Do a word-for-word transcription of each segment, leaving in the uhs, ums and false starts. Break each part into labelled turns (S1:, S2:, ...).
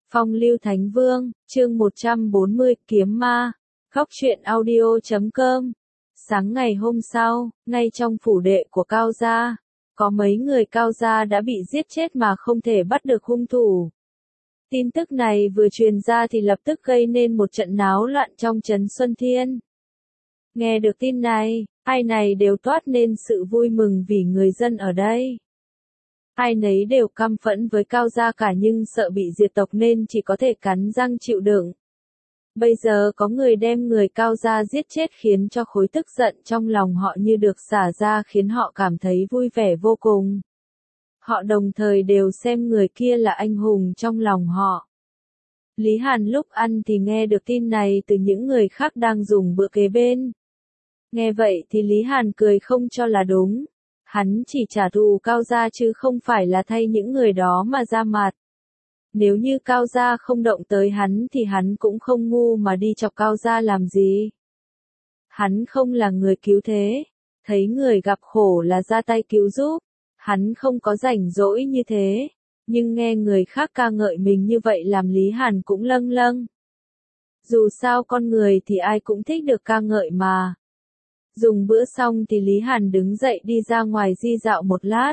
S1: Phong lưu Thánh Vương, chương một trăm bốn mươi, Kiếm Ma, Khóc truyện audio chấm com. Sáng ngày hôm sau, ngay trong phủ đệ của Cao gia, có mấy người Cao gia đã bị giết chết mà không thể bắt được hung thủ. Tin tức này vừa truyền ra thì lập tức gây nên một trận náo loạn trong trấn Xuân Thiên. Nghe được tin này, ai này đều toát nên sự vui mừng vì người dân ở đây. Ai nấy đều căm phẫn với Cao gia cả nhưng sợ bị diệt tộc nên chỉ có thể cắn răng chịu đựng. Bây giờ có người đem người Cao gia giết chết khiến cho khối tức giận trong lòng họ như được xả ra khiến họ cảm thấy vui vẻ vô cùng. Họ đồng thời đều xem người kia là anh hùng trong lòng họ. Lý Hàn lúc ăn thì nghe được tin này từ những người khác đang dùng bữa kế bên. Nghe vậy thì Lý Hàn cười không cho là đúng. Hắn chỉ trả thù Cao gia chứ không phải là thay những người đó mà ra mặt. Nếu như Cao gia không động tới hắn thì hắn cũng không ngu mà đi chọc Cao gia làm gì. Hắn không là người cứu thế, thấy người gặp khổ là ra tay cứu giúp. Hắn không có rảnh rỗi như thế, nhưng nghe người khác ca ngợi mình như vậy làm Lý Hàn cũng lâng lâng. Dù sao con người thì ai cũng thích được ca ngợi mà. Dùng bữa xong thì Lý Hàn đứng dậy đi ra ngoài di dạo một lát.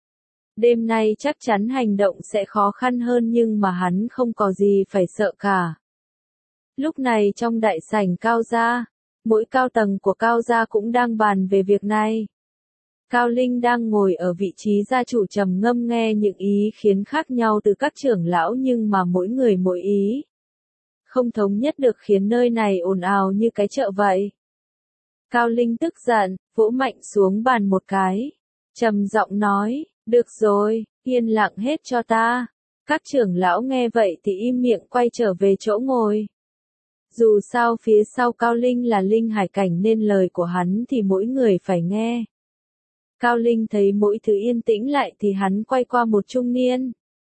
S1: Đêm nay chắc chắn hành động sẽ khó khăn hơn nhưng mà hắn không có gì phải sợ cả. Lúc này trong đại sảnh Cao gia, mỗi cao tầng của Cao gia cũng đang bàn về việc này. Cao Linh đang ngồi ở vị trí gia chủ trầm ngâm nghe những ý kiến khác nhau từ các trưởng lão nhưng mà mỗi người mỗi ý. Không thống nhất được khiến nơi này ồn ào như cái chợ vậy. Cao Linh tức giận, vỗ mạnh xuống bàn một cái. Trầm giọng nói, được rồi, yên lặng hết cho ta. Các trưởng lão nghe vậy thì im miệng quay trở về chỗ ngồi. Dù sao phía sau Cao Linh là linh hải cảnh nên lời của hắn thì mỗi người phải nghe. Cao Linh thấy mỗi thứ yên tĩnh lại thì hắn quay qua một trung niên.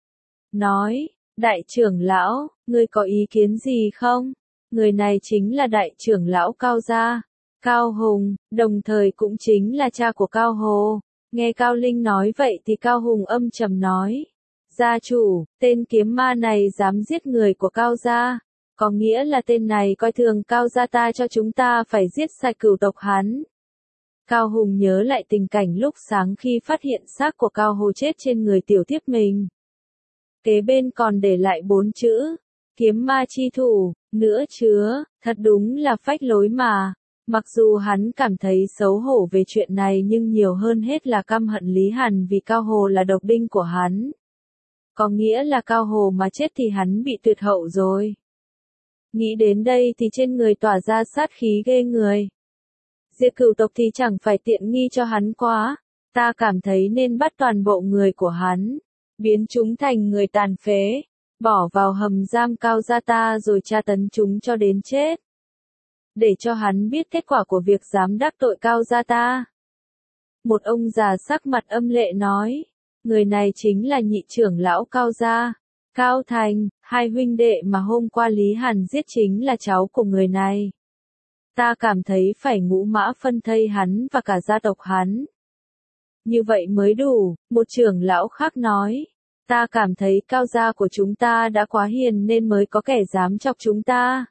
S1: Nói, đại trưởng lão, ngươi có ý kiến gì không? Người này chính là đại trưởng lão Cao gia, Cao Hùng, đồng thời cũng chính là cha của Cao Hồ. Nghe Cao Linh nói vậy thì Cao Hùng âm trầm nói. Gia chủ, tên kiếm ma này dám giết người của Cao gia. Có nghĩa là tên này coi thường Cao gia ta cho chúng ta phải giết sạch cửu tộc hắn. Cao Hùng nhớ lại tình cảnh lúc sáng khi phát hiện xác của Cao Hồ chết trên người tiểu thiếp mình. Kế bên còn để lại bốn chữ, kiếm ma chi thủ, nữa chứa, thật đúng là phách lối mà. Mặc dù hắn cảm thấy xấu hổ về chuyện này nhưng nhiều hơn hết là căm hận Lý Hàn vì Cao Hồ là độc đinh của hắn. Có nghĩa là Cao Hồ mà chết thì hắn bị tuyệt hậu rồi. Nghĩ đến đây thì trên người tỏa ra sát khí ghê người. Diệt cửu tộc thì chẳng phải tiện nghi cho hắn quá, ta cảm thấy nên bắt toàn bộ người của hắn, biến chúng thành người tàn phế, bỏ vào hầm giam Cao gia ta rồi tra tấn chúng cho đến chết. Để cho hắn biết kết quả của việc dám đắc tội Cao gia ta. Một ông già sắc mặt âm lệ nói, người này chính là nhị trưởng lão Cao gia, Cao Thành, hai huynh đệ mà hôm qua Lý Hàn giết chính là cháu của người này. Ta cảm thấy phải ngũ mã phân thây hắn và cả gia tộc hắn. Như vậy mới đủ, một trưởng lão khác nói. Ta cảm thấy Cao gia của chúng ta đã quá hiền nên mới có kẻ dám chọc chúng ta.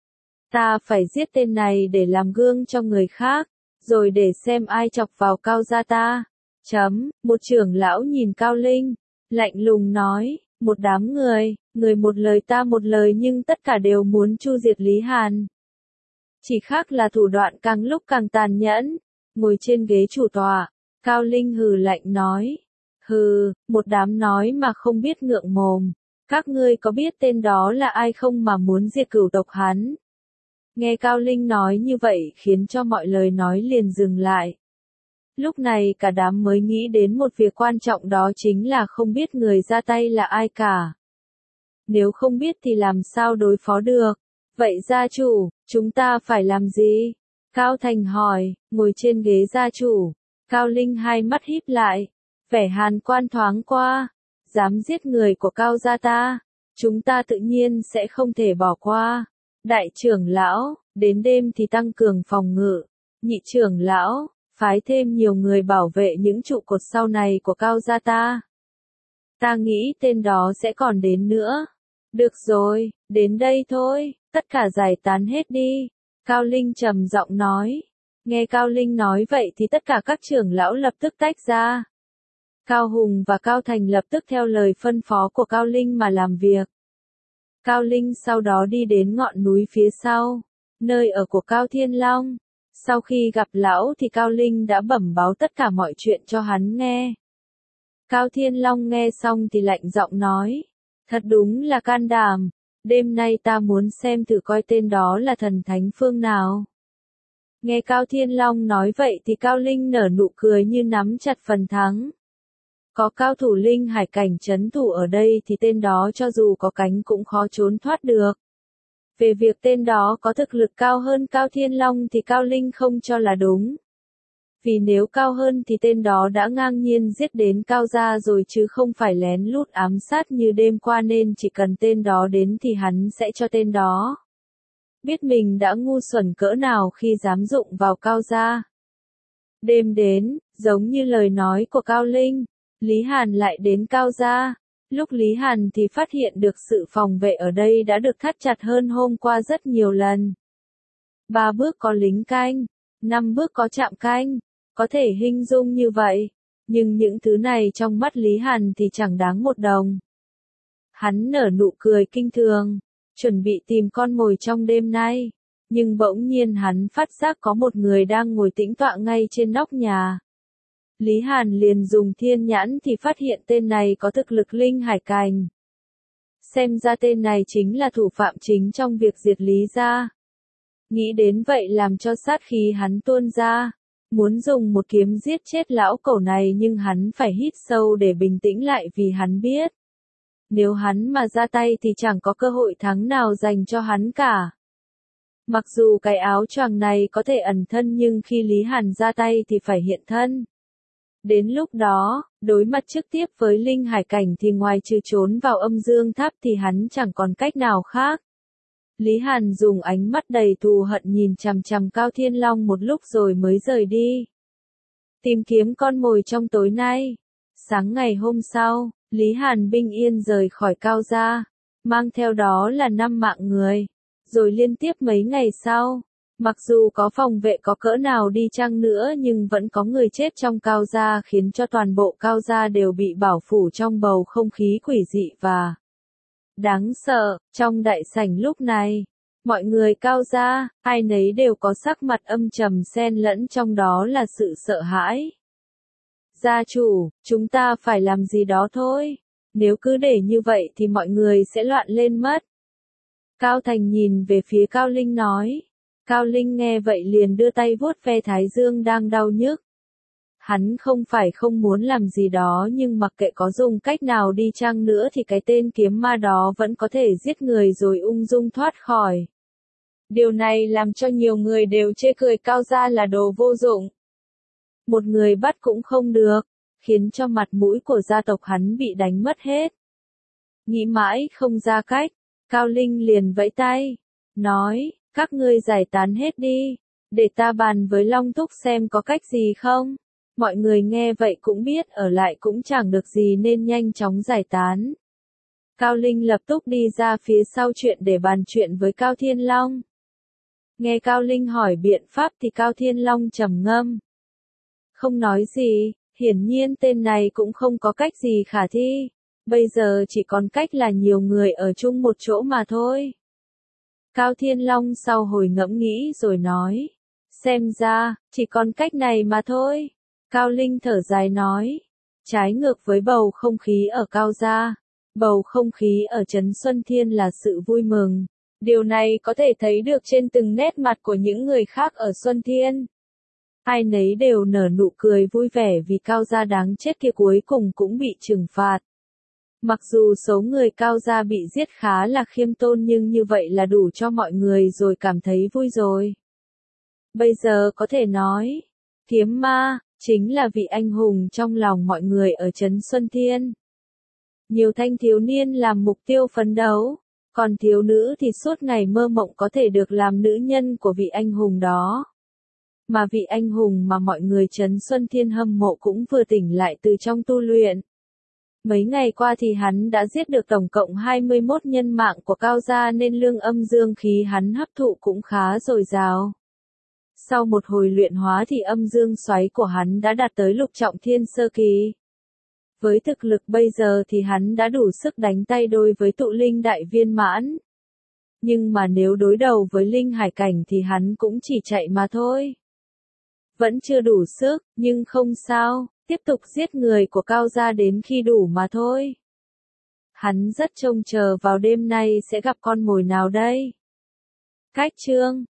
S1: Ta phải giết tên này để làm gương cho người khác, rồi để xem ai chọc vào Cao gia ta. Chấm, một trưởng lão nhìn Cao Linh, lạnh lùng nói, một đám người, người một lời ta một lời nhưng tất cả đều muốn chu diệt Lý Hàn. Chỉ khác là thủ đoạn càng lúc càng tàn nhẫn. Ngồi trên ghế chủ tọa, Cao Linh hừ lạnh nói. Hừ, một đám nói mà không biết ngượng mồm. Các ngươi có biết tên đó là ai không mà muốn diệt cửu tộc hắn? Nghe Cao Linh nói như vậy khiến cho mọi lời nói liền dừng lại. Lúc này cả đám mới nghĩ đến một việc quan trọng đó chính là không biết người ra tay là ai cả. Nếu không biết thì làm sao đối phó được? Vậy gia chủ, chúng ta phải làm gì? Cao Thành hỏi, ngồi trên ghế gia chủ. Cao Linh hai mắt híp lại, vẻ hàn quan thoáng qua. Dám giết người của Cao gia ta, chúng ta tự nhiên sẽ không thể bỏ qua. Đại trưởng lão, đến đêm thì tăng cường phòng ngự. Nhị trưởng lão, phái thêm nhiều người bảo vệ những trụ cột sau này của Cao gia ta. Ta nghĩ tên đó sẽ còn đến nữa. Được rồi, đến đây thôi, tất cả giải tán hết đi. Cao Linh trầm giọng nói. Nghe Cao Linh nói vậy thì tất cả các trưởng lão lập tức tách ra. Cao Hùng và Cao Thành lập tức theo lời phân phó của Cao Linh mà làm việc. Cao Linh sau đó đi đến ngọn núi phía sau, nơi ở của Cao Thiên Long. Sau khi gặp lão thì Cao Linh đã bẩm báo tất cả mọi chuyện cho hắn nghe. Cao Thiên Long nghe xong thì lạnh giọng nói, thật đúng là can đảm, đêm nay ta muốn xem thử coi tên đó là thần thánh phương nào. Nghe Cao Thiên Long nói vậy thì Cao Linh nở nụ cười như nắm chặt phần thắng. Có cao thủ linh hải cảnh trấn thủ ở đây thì tên đó cho dù có cánh cũng khó trốn thoát được. Về việc tên đó có thực lực cao hơn Cao Thiên Long thì Cao Linh không cho là đúng. Vì nếu cao hơn thì tên đó đã ngang nhiên giết đến Cao gia rồi chứ không phải lén lút ám sát như đêm qua, nên chỉ cần tên đó đến thì hắn sẽ cho tên đó. Biết mình đã ngu xuẩn cỡ nào khi dám dụng vào Cao gia. Đêm đến, giống như lời nói của Cao Linh, Lý Hàn lại đến Cao gia. Lúc Lý Hàn thì phát hiện được sự phòng vệ ở đây đã được thắt chặt hơn hôm qua rất nhiều lần. Ba bước có lính canh, năm bước có trạm canh, có thể hình dung như vậy, nhưng những thứ này trong mắt Lý Hàn thì chẳng đáng một đồng. Hắn nở nụ cười kinh thường, chuẩn bị tìm con mồi trong đêm nay, nhưng bỗng nhiên hắn phát giác có một người đang ngồi tĩnh tọa ngay trên nóc nhà. Lý Hàn liền dùng thiên nhãn thì phát hiện tên này có thực lực linh hải cảnh. Xem ra tên này chính là thủ phạm chính trong việc diệt Lý gia. Nghĩ đến vậy làm cho sát khí hắn tuôn ra, muốn dùng một kiếm giết chết lão cẩu này, nhưng hắn phải hít sâu để bình tĩnh lại vì hắn biết. Nếu hắn mà ra tay thì chẳng có cơ hội thắng nào dành cho hắn cả. Mặc dù cái áo choàng này có thể ẩn thân nhưng khi Lý Hàn ra tay thì phải hiện thân. Đến lúc đó, đối mặt trực tiếp với linh hải cảnh thì ngoài trừ trốn vào âm dương tháp thì hắn chẳng còn cách nào khác. Lý Hàn dùng ánh mắt đầy thù hận nhìn chằm chằm Cao Thiên Long một lúc rồi mới rời đi. Tìm kiếm con mồi trong tối nay. Sáng ngày hôm sau, Lý Hàn bình yên rời khỏi Cao gia, mang theo đó là năm mạng người. Rồi liên tiếp mấy ngày sau, mặc dù có phòng vệ có cỡ nào đi chăng nữa nhưng vẫn có người chết trong Cao gia, khiến cho toàn bộ Cao gia đều bị bảo phủ trong bầu không khí quỷ dị và đáng sợ. Trong đại sảnh lúc này, mọi người Cao gia, ai nấy đều có sắc mặt âm trầm, xen lẫn trong đó là sự sợ hãi. Gia chủ, chúng ta phải làm gì đó thôi, nếu cứ để như vậy thì mọi người sẽ loạn lên mất. Cao Thành nhìn về phía Cao Linh nói. Cao Linh nghe vậy liền đưa tay vuốt ve thái dương đang đau nhức. Hắn không phải không muốn làm gì đó nhưng mặc kệ có dùng cách nào đi chăng nữa thì cái tên kiếm ma đó vẫn có thể giết người rồi ung dung thoát khỏi. Điều này làm cho nhiều người đều chê cười Cao gia là đồ vô dụng. Một người bắt cũng không được, khiến cho mặt mũi của gia tộc hắn bị đánh mất hết. Nghĩ mãi không ra cách, Cao Linh liền vẫy tay, nói, các ngươi giải tán hết đi, để ta bàn với Long Thúc xem có cách gì không. Mọi người nghe vậy cũng biết ở lại cũng chẳng được gì nên nhanh chóng giải tán. Cao Linh lập tức đi ra phía sau chuyện để bàn chuyện với Cao Thiên Long. Nghe Cao Linh hỏi biện pháp thì Cao Thiên Long trầm ngâm. Không nói gì, hiển nhiên tên này cũng không có cách gì khả thi. Bây giờ chỉ còn cách là nhiều người ở chung một chỗ mà thôi. Cao Thiên Long sau hồi ngẫm nghĩ rồi nói. Xem ra, chỉ còn cách này mà thôi. Cao Linh thở dài nói. Trái ngược với bầu không khí ở Cao gia, bầu không khí ở Trấn Xuân Thiên là sự vui mừng. Điều này có thể thấy được trên từng nét mặt của những người khác ở Xuân Thiên. Ai nấy đều nở nụ cười vui vẻ vì Cao gia đáng chết kia cuối cùng cũng bị trừng phạt. Mặc dù số người Cao gia bị giết khá là khiêm tôn nhưng như vậy là đủ cho mọi người rồi cảm thấy vui rồi. Bây giờ có thể nói, kiếm ma chính là vị anh hùng trong lòng mọi người ở Trấn Xuân Thiên. Nhiều thanh thiếu niên làm mục tiêu phấn đấu, còn thiếu nữ thì suốt ngày mơ mộng có thể được làm nữ nhân của vị anh hùng đó. Mà vị anh hùng mà mọi người Trấn Xuân Thiên hâm mộ cũng vừa tỉnh lại từ trong tu luyện. Mấy ngày qua thì hắn đã giết được tổng cộng hai mươi mốt nhân mạng của Cao gia nên lương âm dương khí hắn hấp thụ cũng khá dồi dào. Sau một hồi luyện hóa thì âm dương xoáy của hắn đã đạt tới lục trọng thiên sơ kỳ. Với thực lực bây giờ thì hắn đã đủ sức đánh tay đôi với tụ linh đại viên mãn. Nhưng mà nếu đối đầu với linh hải cảnh thì hắn cũng chỉ chạy mà thôi. Vẫn chưa đủ sức, nhưng không sao, tiếp tục giết người của Cao gia đến khi đủ mà thôi. Hắn rất trông chờ vào đêm nay sẽ gặp con mồi nào đây. Cách chương